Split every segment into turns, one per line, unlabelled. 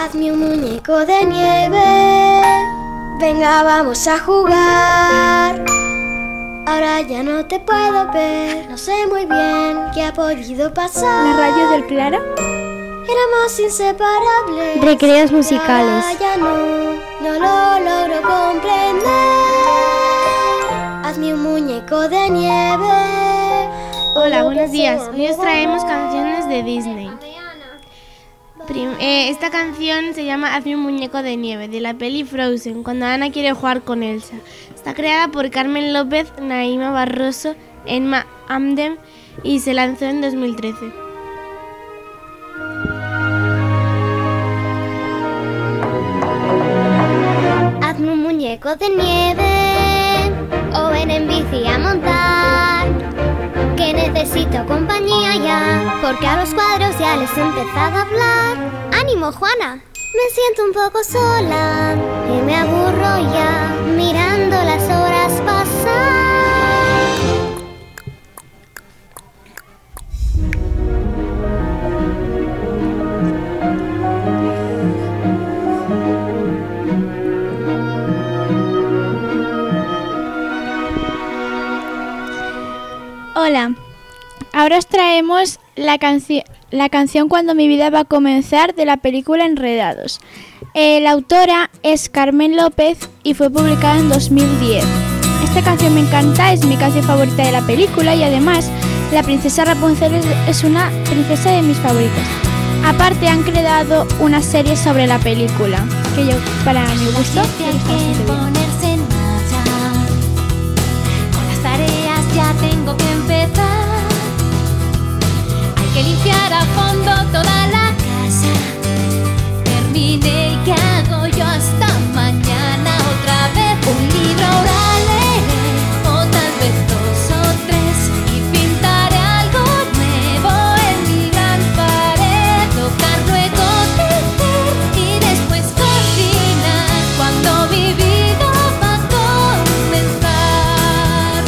Hazme un muñeco de nieve, venga vamos a jugar. Ahora ya no te puedo ver, no sé muy bien qué ha podido pasar.
La radio del Clara.
Éramos inseparables.
Recreos musicales.
Ahora ya no lo logro comprender. Hazme un muñeco de nieve.
Hola, buenos días. Hoy os traemos canciones de Disney. Esta canción se llama Hazme un muñeco de nieve, de la peli Frozen, cuando Anna quiere jugar con Elsa. Está creada por Carmen López, Naima Barroso, Emma Amden y se lanzó en 2013.
Hazme un muñeco de nieve o ven en bici a montar, que necesito compañía ya, porque a los cuadros ya les he empezado a hablar. ¡Ánimo, Juana! Me siento un poco sola y me aburro ya mirando las horas pasar.
Hola, ahora os traemos la canción Cuando mi vida va a comenzar de la película Enredados. La autora es Carmen López y fue publicada en 2010. Esta canción me encanta, es mi canción favorita de la película y además la princesa Rapunzel es una princesa de mis favoritas. Aparte han creado una serie sobre la película que yo, para mi gusto,
ponerse en marcha. Con las tareas ya tengo que empezar. Hay que limpiar a fondo toda la casa. Terminé y ¿qué hago yo hasta mañana? Otra vez un libro ahora leeré, o tal vez 2 o 3, y pintaré algo nuevo en mi gran pared. Tocar, luego tejer y después cocinar. Cuando mi vida va a comenzar.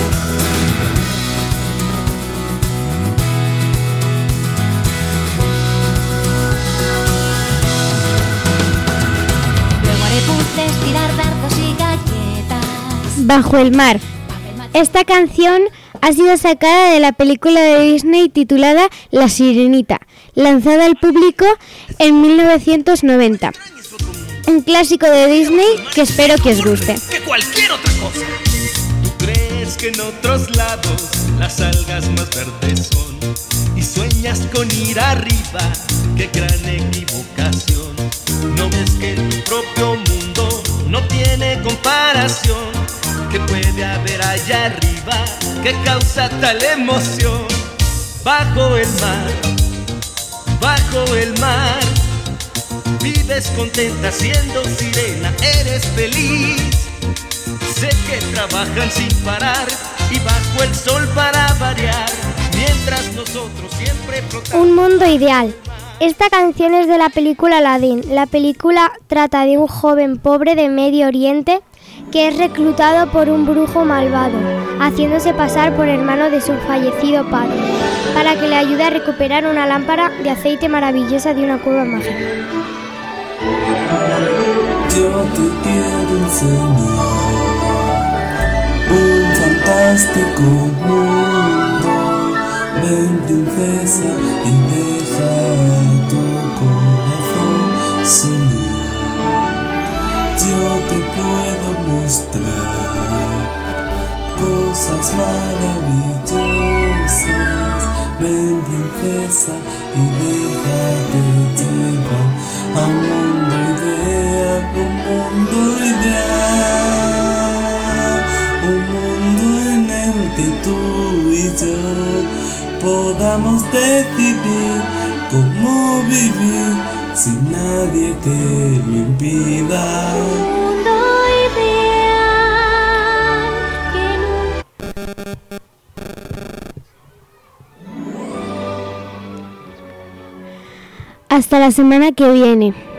Luego haré puzzles, tirar dardos y galletas.
Bajo el mar. Esta canción ha sido sacada de la película de Disney titulada La Sirenita, lanzada al público en 1990. Un clásico de Disney que espero que os guste.
Que cualquier otra cosa. ¿Tú crees que en otros lados las algas más verdes son? Y sueñas con ir arriba, qué gran equivocación. ¿No ves que tu propio mundo no tiene comparación? ¿Qué puede haber allá arriba que causa tal emoción? Bajo el mar, vives contenta siendo sirena, eres feliz. Sé que trabajan sin parar y bajo el sol para variar, mientras nosotros siempre flotamos.
Un mundo ideal. Esta canción es de la película Aladdin. La película trata de un joven pobre de Medio Oriente que es reclutado por un brujo malvado, haciéndose pasar por hermano de su fallecido padre, para que le ayude a recuperar una lámpara de aceite maravillosa de una cueva mágica.
Yo te quiero enseñar un fantástico mundo. Ven, princesa, y deja tu corazón soñar. Yo te puedo mostrar cosas maravillosas. Ven, princesa, y déjate llevar a un mundo ideal, un mundo en el que tú y yo podamos decidir cómo vivir sin nadie que lo impida.
Mundo ideal que
Hasta la semana que viene.